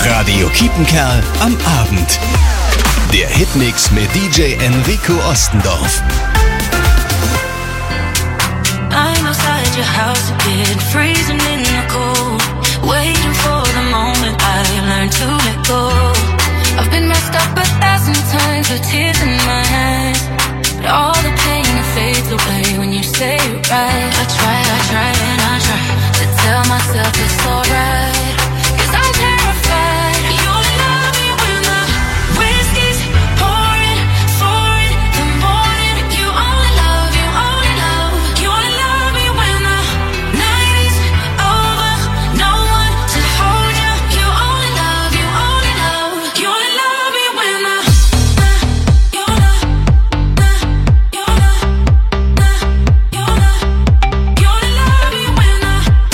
Radio Kiepenkerl am Abend. Der Hitmix mit DJ Enrico Ostendorf. I'm outside your house again, freezing in the cold, waiting for the moment I learn to let go. I've been messed up 1,000 times with tears in my eyes, but all the pain it fades away when you say it right. I try and I try to tell myself it's alright, 'cause I'm terrified. You only love me when the whiskey's pouring, pouring the morning. You only love, you only love, you only love me when the night is over. No one to hold you. You only love, you only love, you only love me when the you only love me when the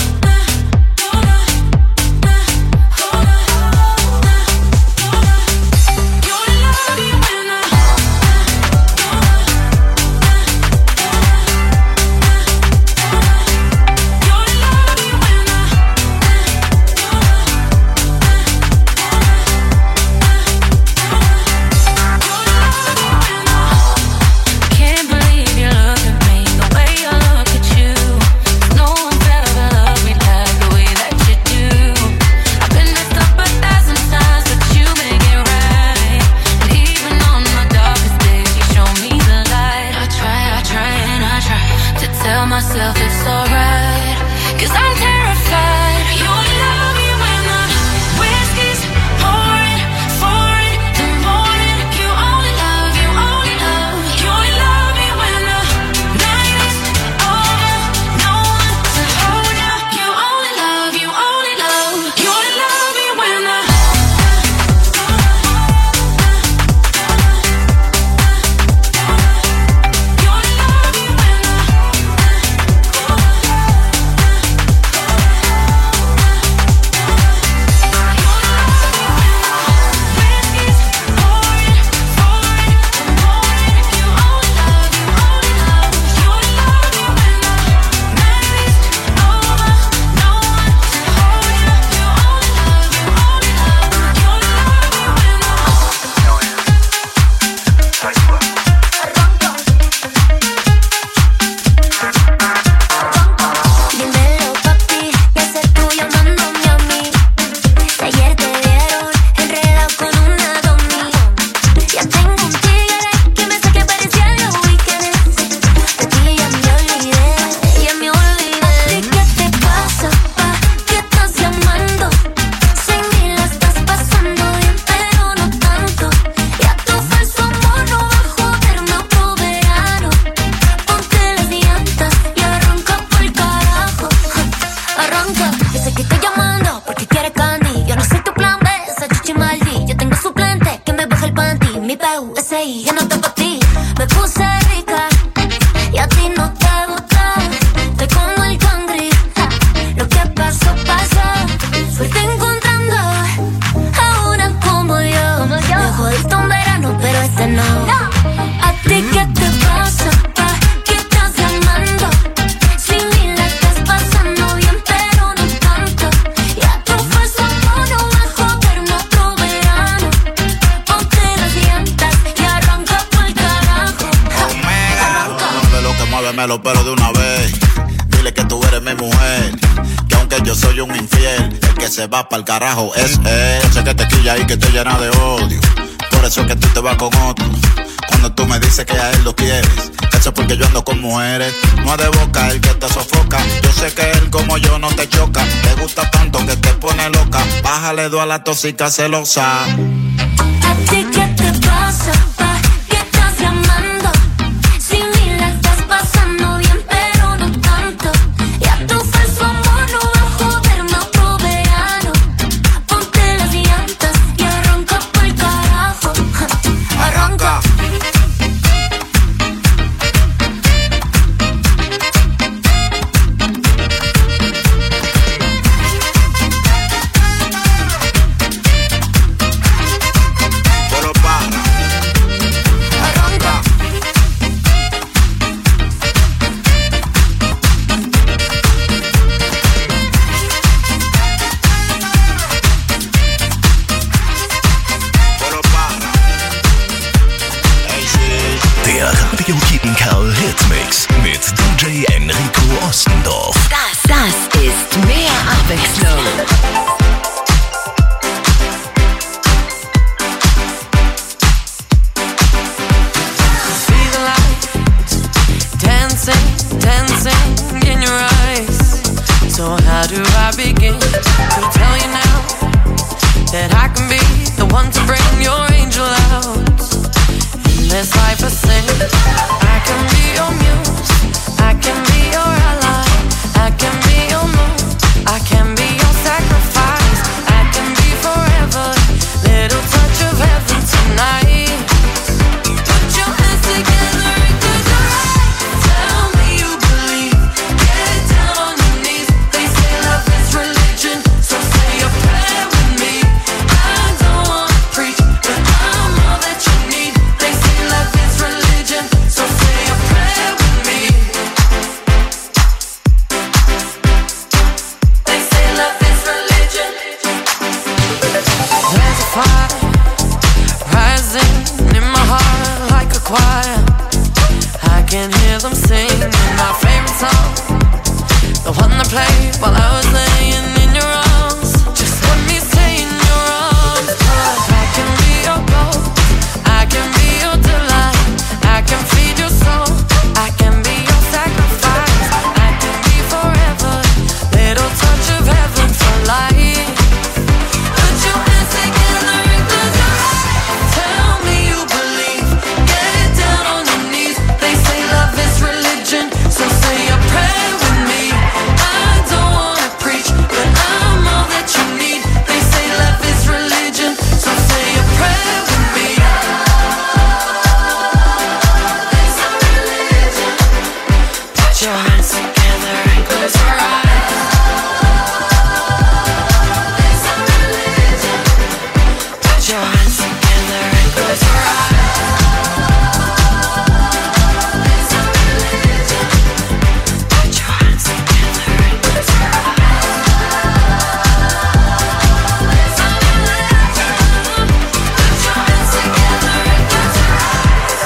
can't believe you look at me the way I look at you. No one's ever loved me like the way that you do. I've been messed up 1,000 times, but you make it right. And even on my darkest days, you show me the light. I try and I try to tell myself it's alright, 'cause I'm terrified. You only love me when the whiskey's pouring, pouring the morning. You only love, you only love, you only love me when the night is over. No one to hold you. You only love, you only love, you only love me when the you only love me when the Dímelo, papi, ya sé tú llamándome a mí. Ayer te vieron enredado con una domi. Ya tengo un tigre que me saque a parecer los weekends. De ti ya me olvidé, ya me olvidé. ¿Y qué te pasa, pa? ¿Qué estás llamando? Sin mí la estás pasando bien, pero no tanto. Ya tu falso amor no va a joderme otro verano. Ponte las llantas y arranca por carajo. Arranca, yo sé que estoy llamando porque quieres candy. Yo no soy tu plan B, esa chichi maldi. Yo tengo suplente que me baja el panty. Mi PUSI, yo no estoy pa' ti. Me puse rica y a ti no te gusta. Estoy como el cangri, lo que pasó, pasó. Suerte encontrando a una como yo. Me jodiste un verano, pero este no. ¿A ti qué te pasa, pa? ¿Qué estás llamando? Sin mí la estás pasando bien, pero no tanto. Ya tu falso amor no va a joderme otro verano. Ponte las llantas y arranca por carajo. Arranca. Muéveme los pelos de una vez. Dile que tú eres mi mujer, que aunque yo soy un infiel, el que se va pa'l carajo es él. Sé que te quilla y que te llena de odio, por eso es que tú te vas con otro. Cuando tú me dices que a él lo quieres, eso es porque yo ando con mujeres. No es de boca el que te sofoca. Yo sé que él como yo no te choca. Te gusta tanto que te pone loca. Bájale 2 a la tóxica celosa. ¿A ti qué te pasa, pa? ¿Qué estás llamando? Sin mí la estás pasando bien, pero no tanto. Ya tu falso amor no va a joderme otro verano. Ponte las llantas y arranca por carajo. Arranca. Radio Kitten Karl Hitmix mit DJ Enrico Ostendorf. Das ist mehr Abwechslung. Dancing in your eyes. So how do I begin to tell you now that I can be the one to bring your angel out in this life of sin? I can be your muse, I can be your ally, I can be your moon, I can be your sacrifice, I can be forever, little touch of heaven tonight. Put your hands together and close your eyes. Tell me you believe, get down on your knees. They say love is religion, so say a prayer with me. I don't wanna preach, but I'm all that you need. They say love is religion, so say a prayer with me. They say love is religion. There's a fire rising in my heart like a choir. I can hear them singing my favorite song, the one that played while I was laying in your arms. Just let me stay in your arms, 'cause I can be your goal, I can be your delight, I can feed your soul, I can be your sacrifice, I can be forever, little touch of heaven for life. Put your hands together and close your eyes. Tell me you believe, get down on your knees. They say love is religion, so say a prayer with me. I don't wanna preach, but I'm all that you need. They say love is religion, so say a prayer with me. It's a religion. Put your hands together and close your eyes. It's a religion. Put your hands together and close your eyes. It's a religion. Put your hands together and close your eyes. It's a religion. Put your hands together and close your eyes.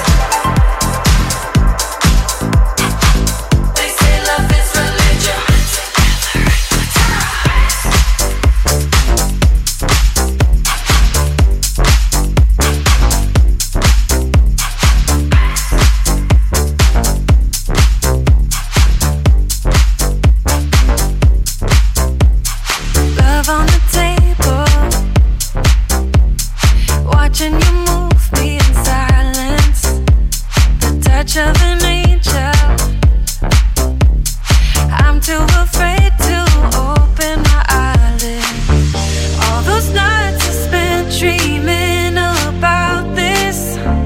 They say love is religion. Love on the table, watching you move me in silence. The touch of an angel. I'm too afraid to open my eyelids. All those nights I spent dreaming about this.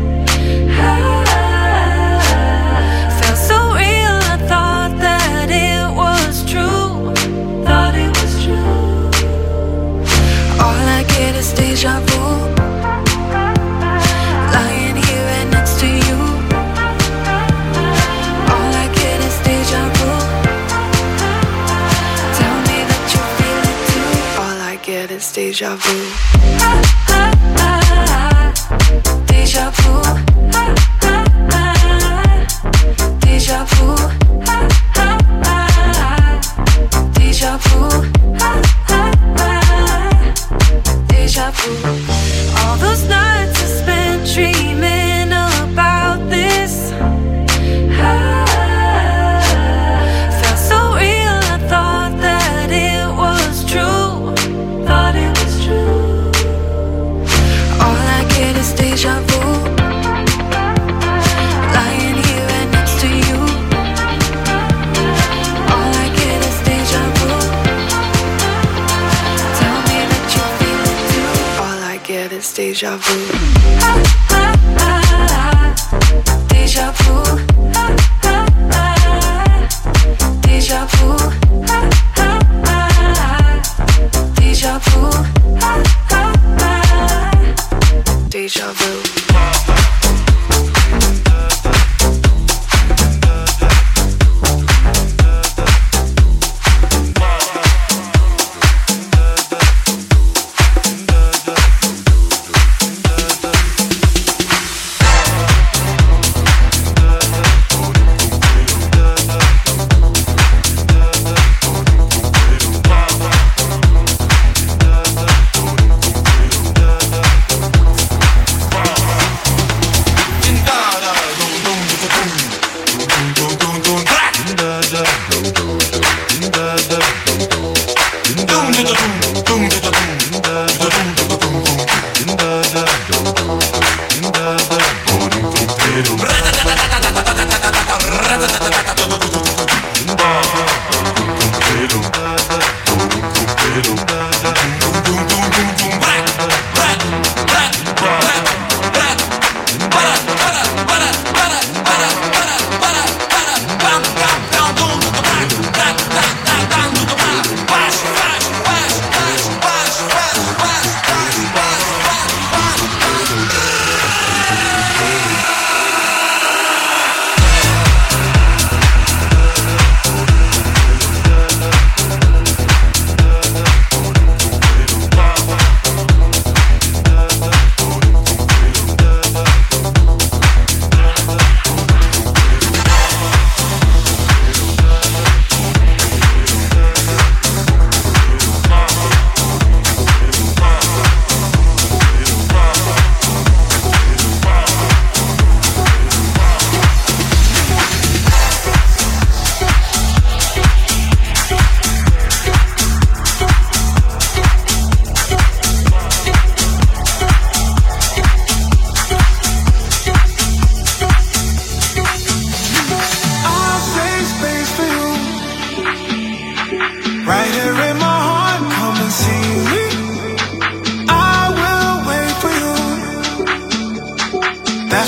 Felt so real, I thought that it was true. Thought it was true. All I get is deja vu. Lying here right next to you. All I get is deja vu. Tell me that you feel it too. All I get is deja vu. Deja vu. Deja vu. Deja vu. Deja vu. All those nights I spent dreaming about this. Felt so real, I thought that it was true. Thought it was true. All I get is deja vu. Lying here right next to you. All I get is deja vu. Tell me that you feel it too. All I get is deja vu. Deja vu. Deja vu. Deja vu. Deja vu.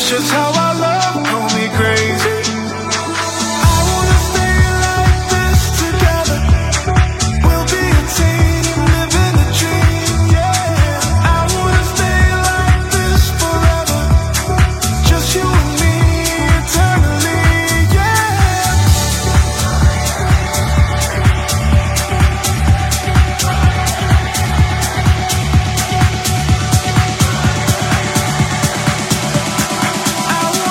That's just how I love, call me crazy. I wanna stay like this together. We'll be a team, living the dream, yeah. I wanna stay like this forever. Just you and me, eternally, I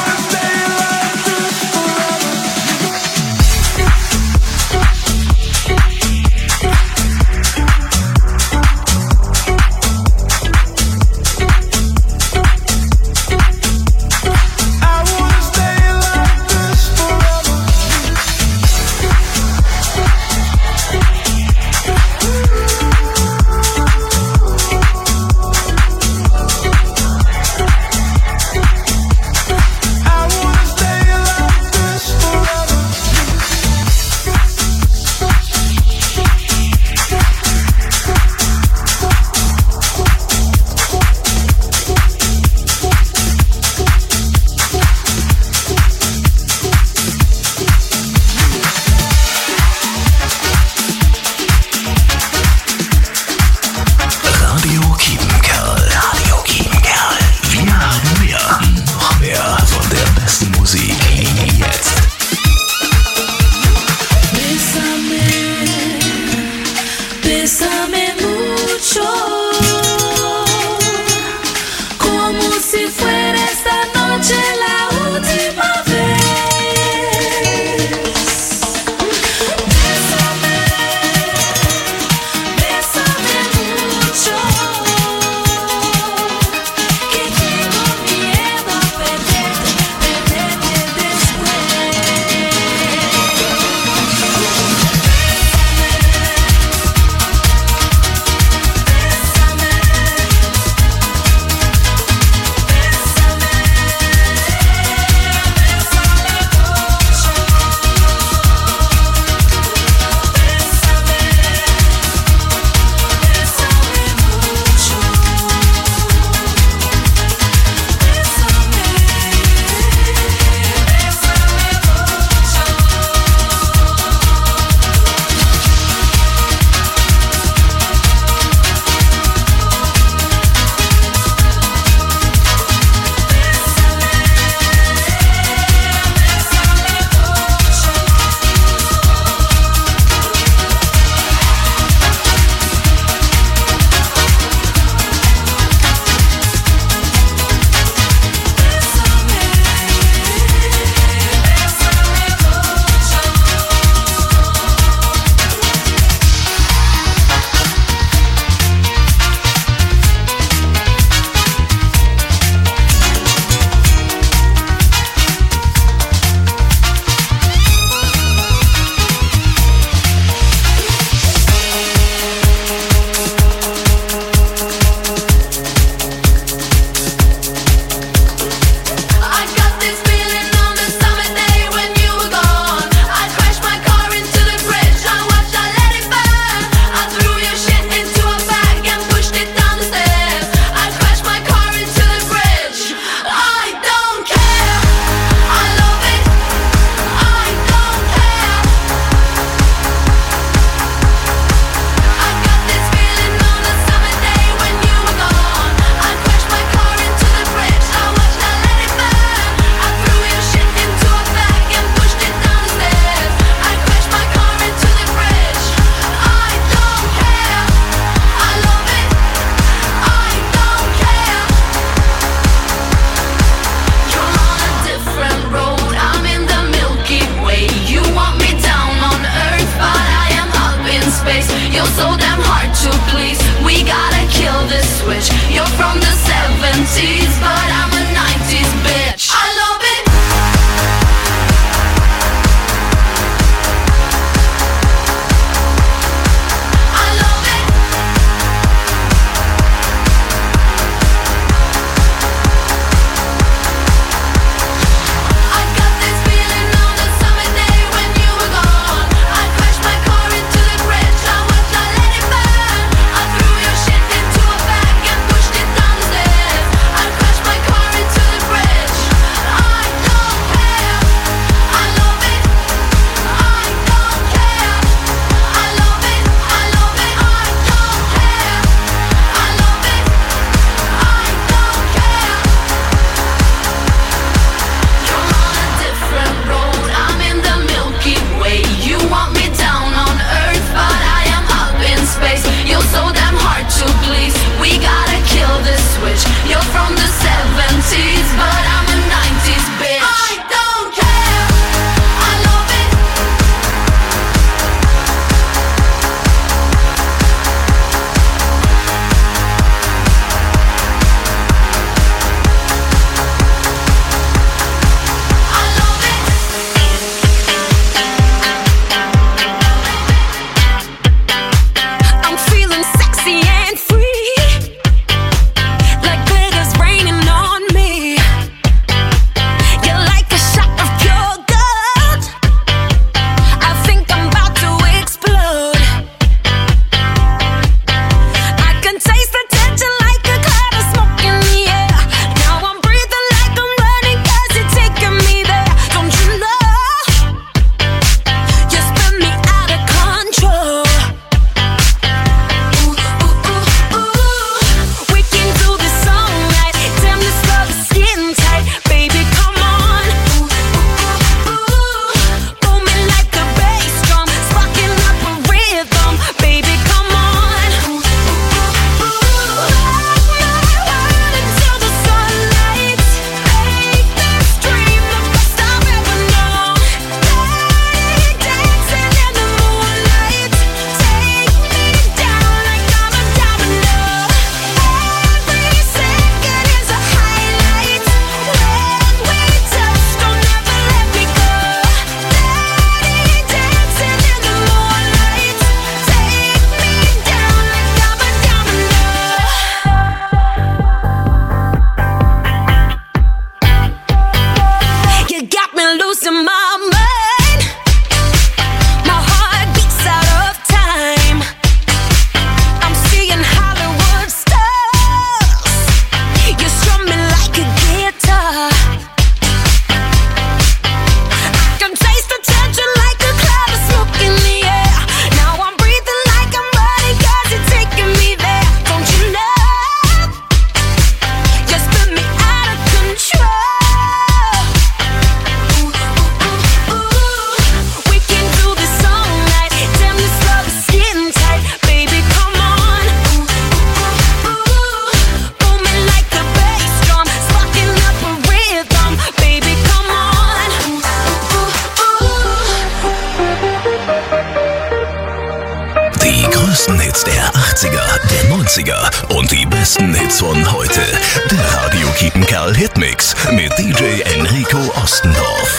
Klassiker und die besten Hits von heute. Der Radio Kiepenkerl Hitmix mit DJ Enrico Ostendorf.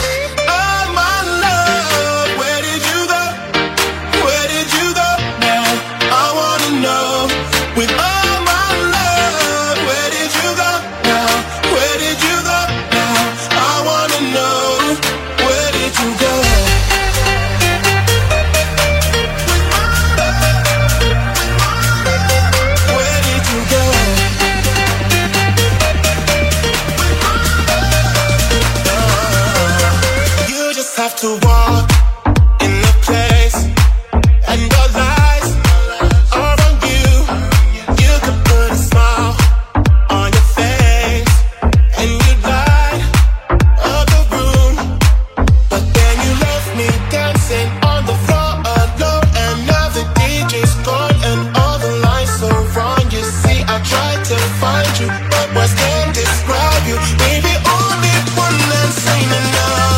To walk in the place, and your lies are on you. You could put a smile on your face, and you light up the room. But then you left me dancing on the floor alone, and now the DJ's gone, and all the lines so wrong. You see, I tried to find you, but words can't describe you. Maybe only one that's ain't enough.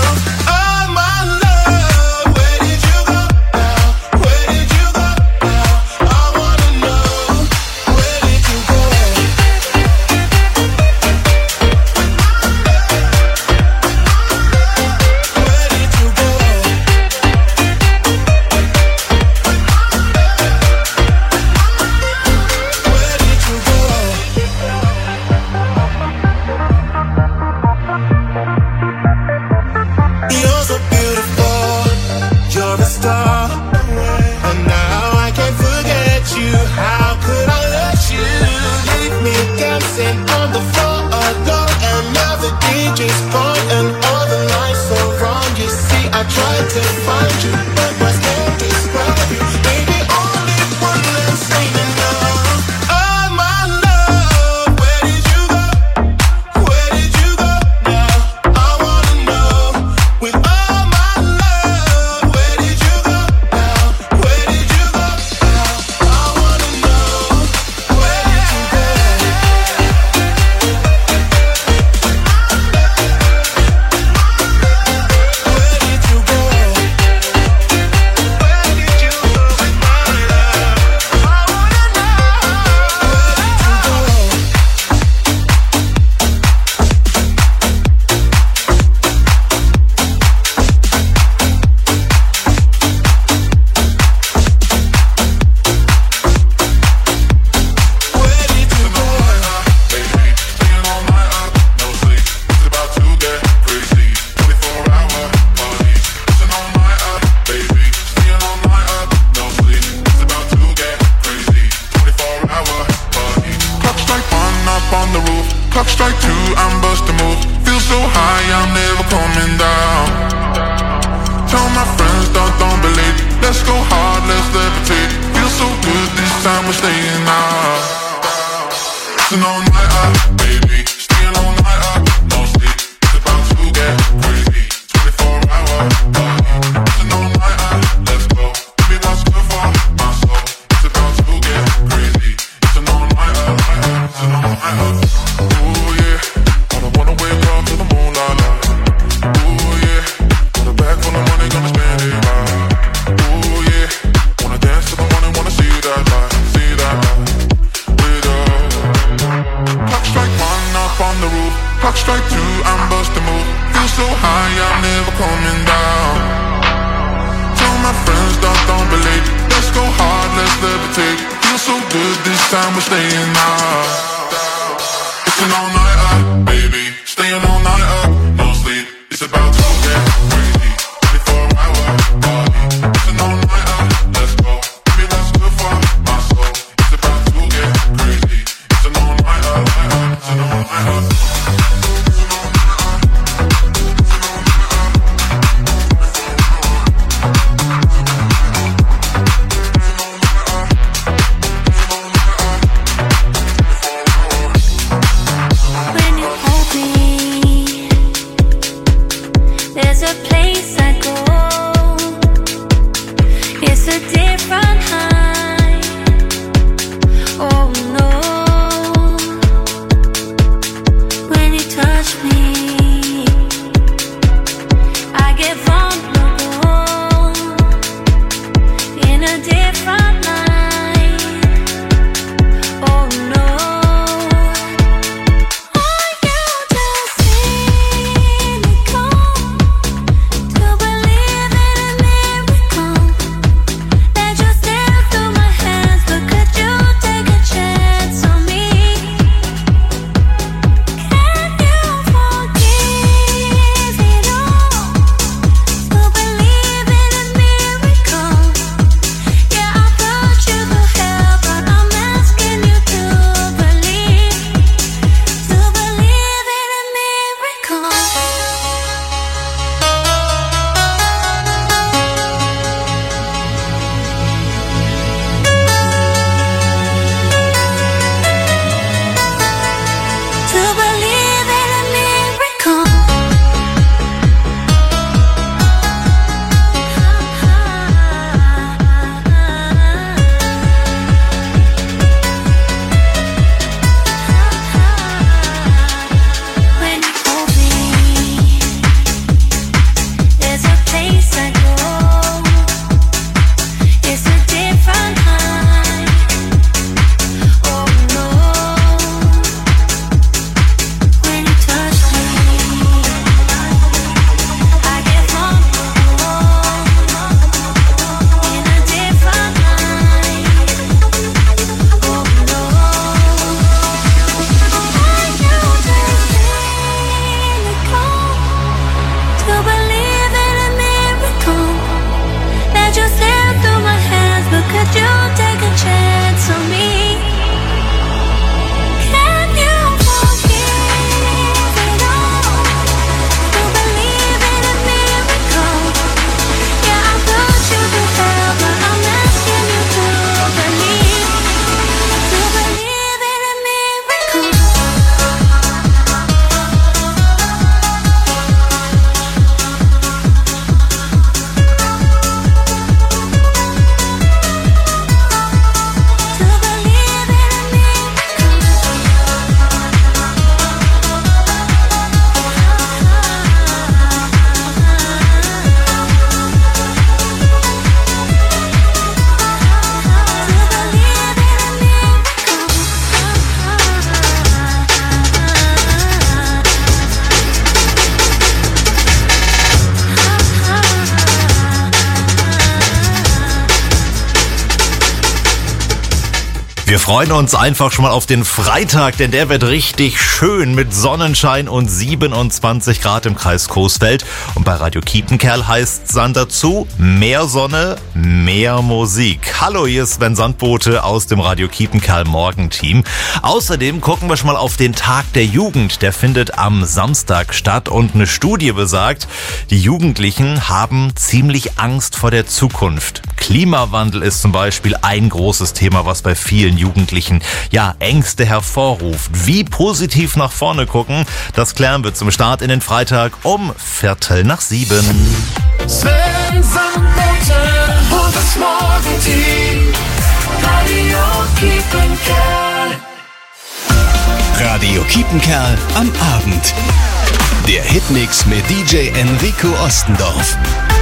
Wir freuen uns einfach schon mal auf den Freitag, denn der wird richtig schön mit Sonnenschein und 27 Grad im Kreis Coesfeld. Und bei Radio Kiepenkerl heißt es dann dazu, mehr Sonne, mehr Musik. Hallo, hier ist Sven Sandbote aus dem Radio Kiepenkerl Morgenteam. Außerdem gucken wir schon mal auf den Tag der Jugend. Der findet am Samstag statt und eine Studie besagt, die Jugendlichen haben ziemlich Angst vor der Zukunft. Klimawandel ist zum Beispiel ein großes Thema, was bei vielen Jugendlichen Ängste hervorruft. Wie positiv nach vorne gucken, das klären wir zum Start in den Freitag um 6:45. Sven Sandbote und das Morgenteam. Radio Kiepenkerl. Radio Kiepenkerl am Abend. Der Hitmix mit DJ Enrico Ostendorf.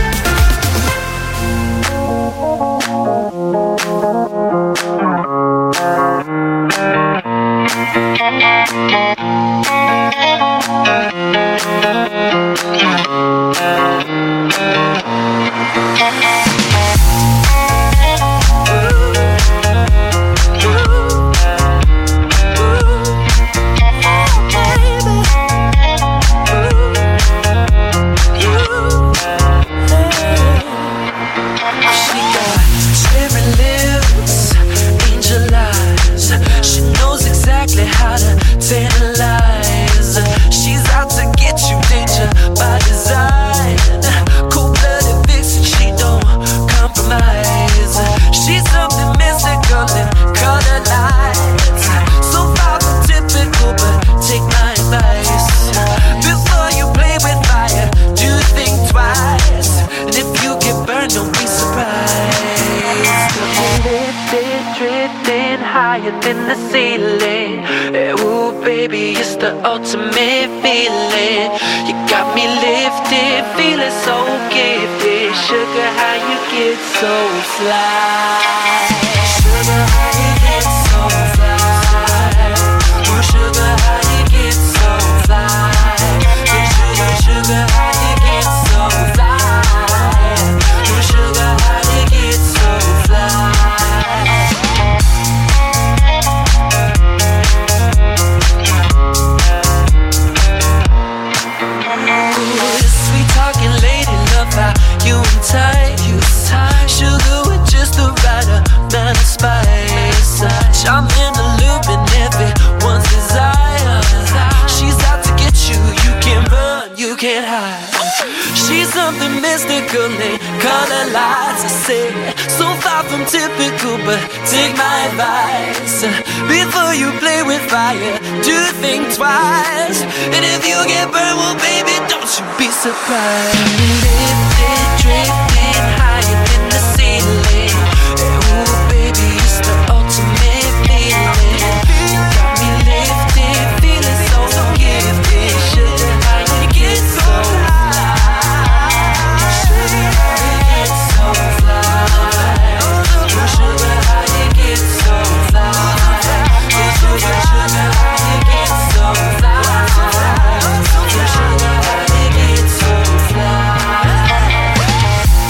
In the ceiling, ooh baby, it's the ultimate feeling. You got me lifted, feeling so gifted. Sugar, how you get so fly? Sugar, how you get so fly? Ooh, sugar, how you get so fly? Sugar, sugar, how you get so fly? Ooh, sugar, how you get so fly? You and tight, sugar with just the right amount of spice. Charming, allure, everyone's desire. She's out to get you, you can't run, you can't hide. She's something mystical in color lights. I say, so far from typical, but take my advice. Before you play with fire, do think twice. And if you get burned, well baby, don't you be surprised. Lifted, drifting higher than the ceiling. Ooh baby, it's the ultimate feeling. You got me lifted, feeling so gifted. Sugar, how you get so fly? Sugar, how you get so fly? Sugar, how you get so fly? Sugar, sugar, how you get so fly? Sugar, how you get so fly?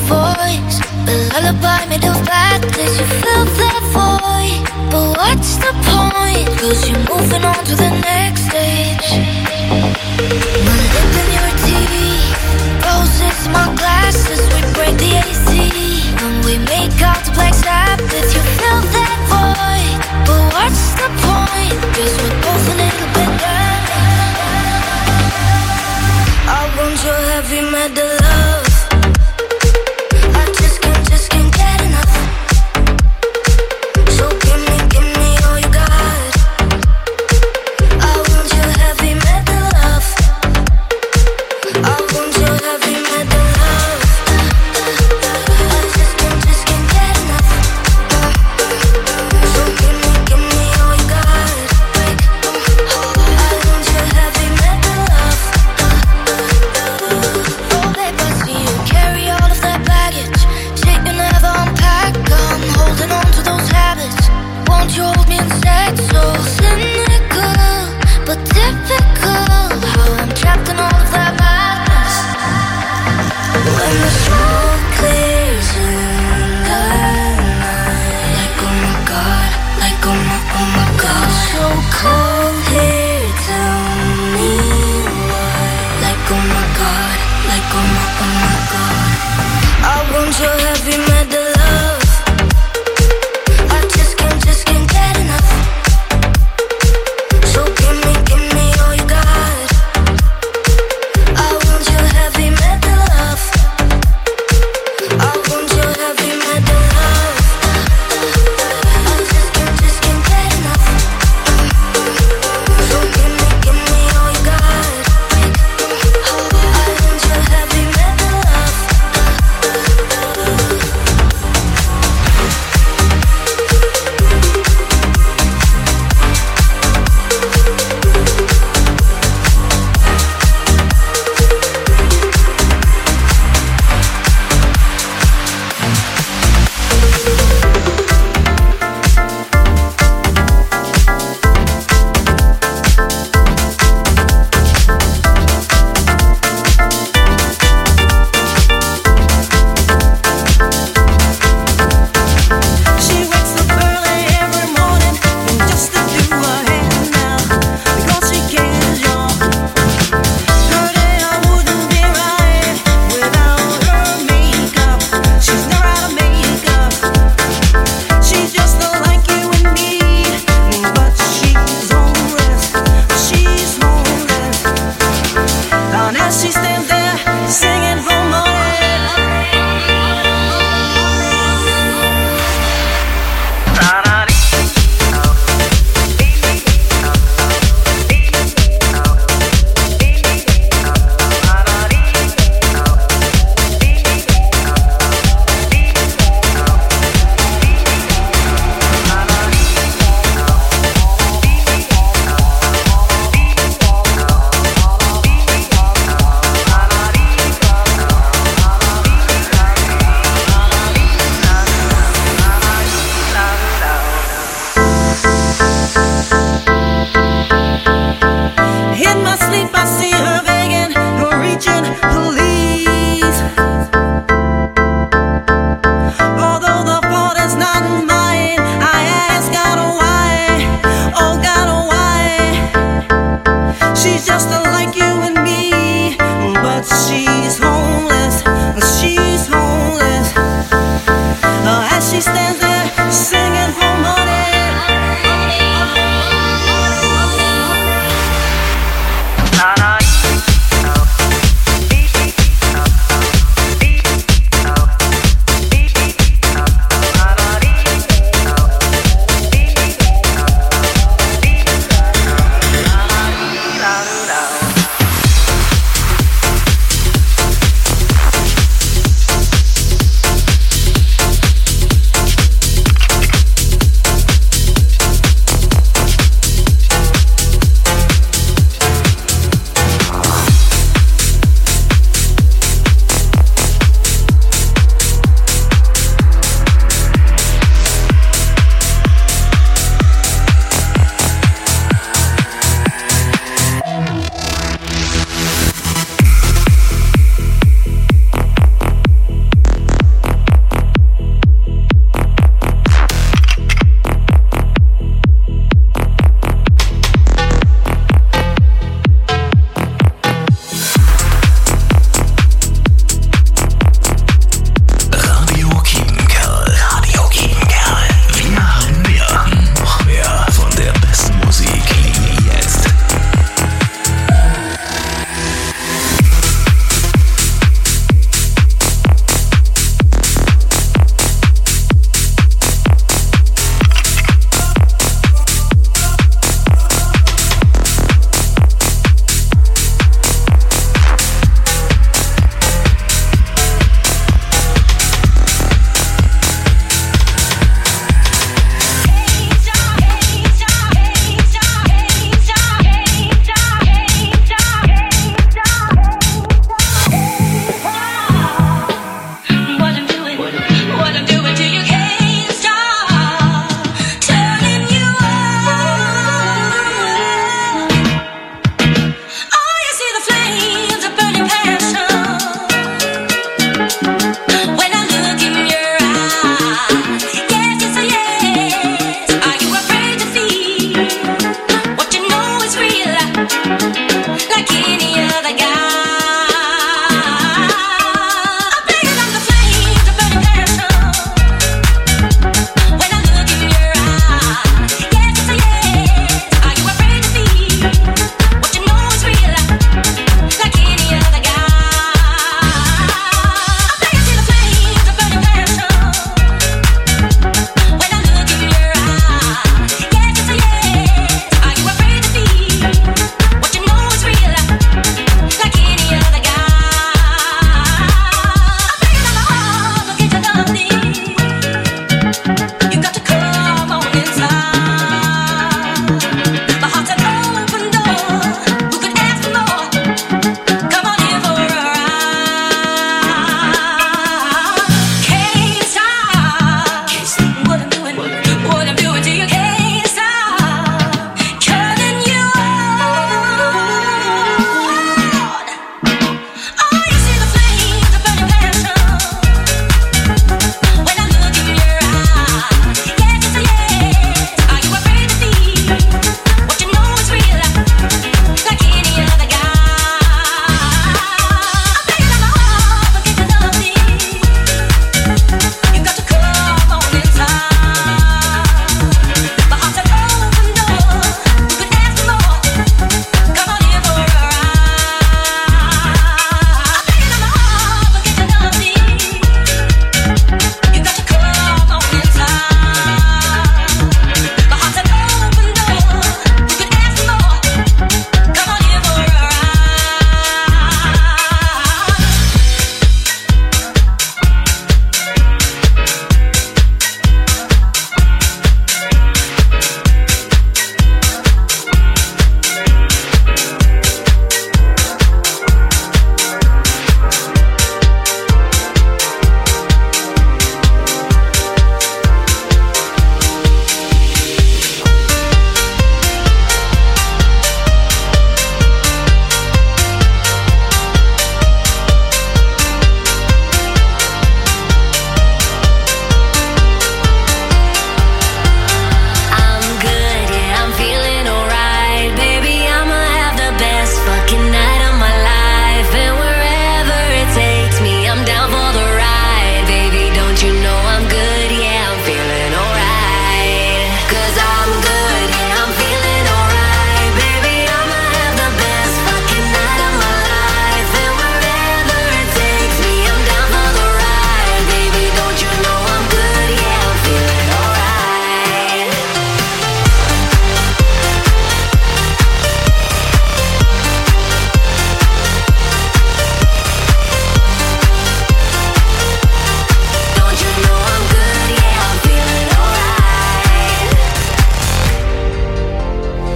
voice, the lullaby made of blackness. You fill that void, but what's the point? 'Cause you're moving on to the next stage. My lip in your teeth, roses in my glasses. We break the AC and we make out to Black Sabbath. You fill that void, but what's the point? 'Cause we're both a little bit damaged. I want your heavy metal love. I just can't get enough. So give me all you got. I want your heavy metal love. I want your heavy metal love.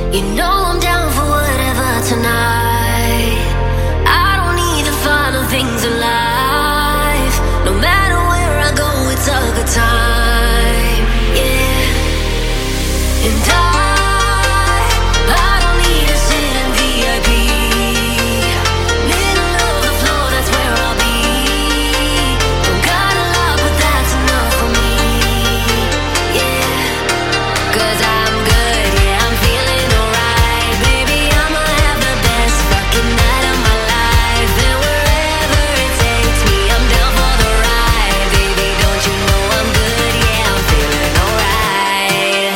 You know I'm down for whatever tonight. I don't need the final things in life. No matter where I go, it's a good time. Yeah. And I don't need to sit in VIP. Middle of the floor, that's where I'll be. Don't got a lot, but that's enough for me. Yeah. 'Cause I'm good, yeah, I'm feeling alright. Baby, I'ma have the best fucking night of my life. And wherever it takes me, I'm down for the ride. Baby, don't you know I'm good, yeah, I'm feeling alright.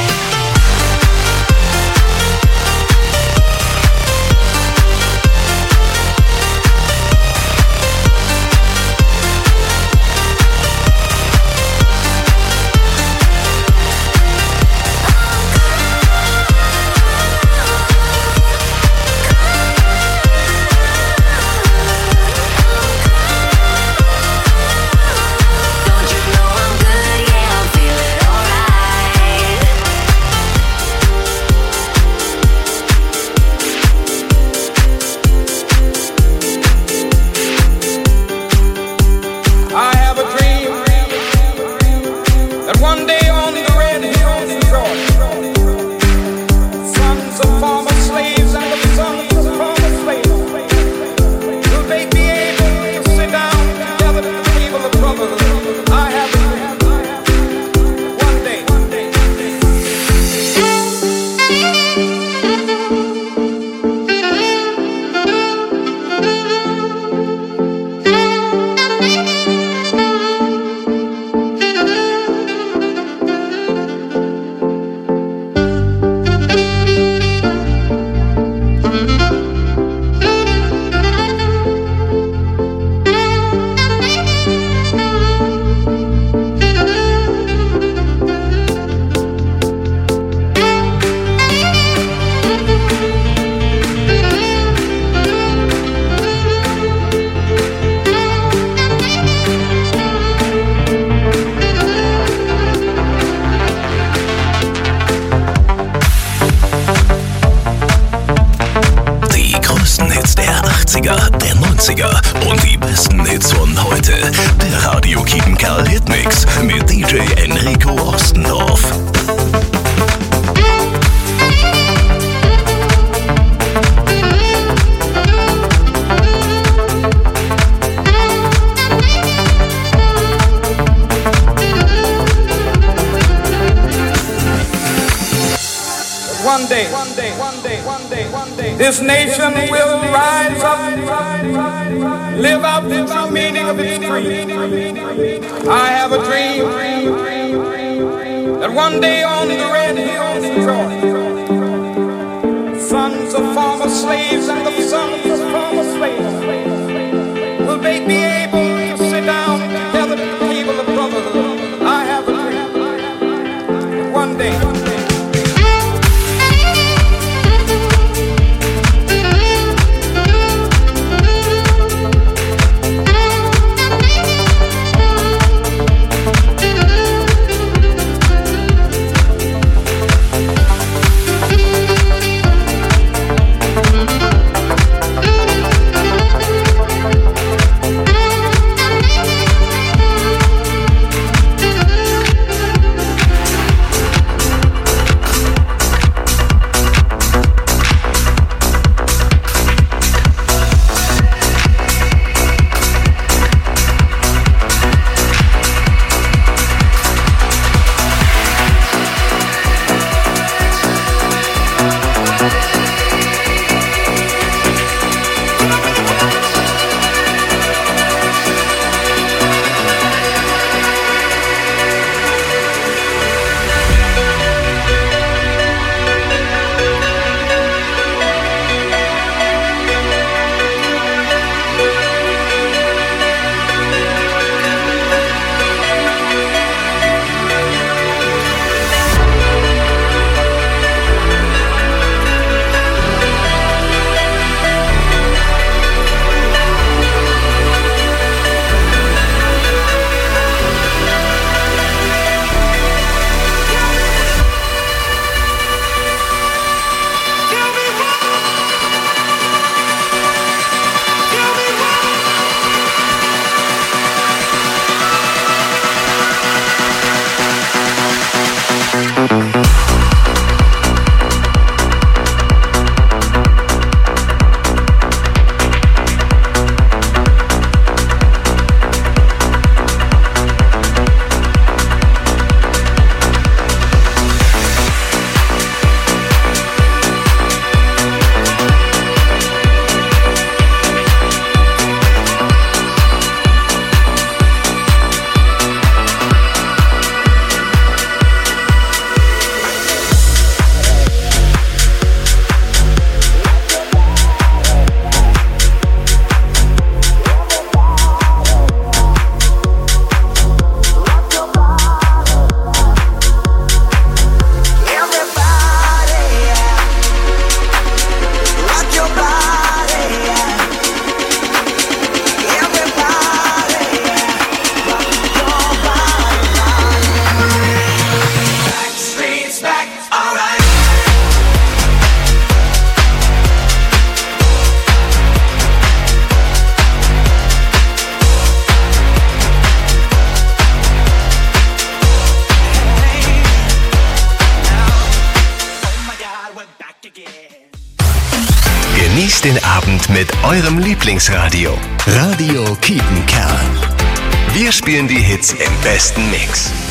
Don't you know I'm good, yeah, I'm feeling alright. I have a dream that one day on the red hills of Georgia, sons of former slaves and the sons of former slaves, will they be able to sit down together at the table of brotherhood? I have a dream. One day. Die größten Hits der 80er, der 90er und die besten Hits von heute. Der Radio Kiepenkerl Hitmix mit DJ Enrico Ostendorf. One day, this nation will rise up, live out the true meaning of its creed. I have a dream that one day on the red hills of Georgia, sons of former slaves and the sons of former slaves, will they be able to sit down together at the table of brotherhood? I have a dream that one day. Genießt den Abend mit eurem Lieblingsradio. Radio Kiepenkerl. Wir spielen die Hits im besten Mix.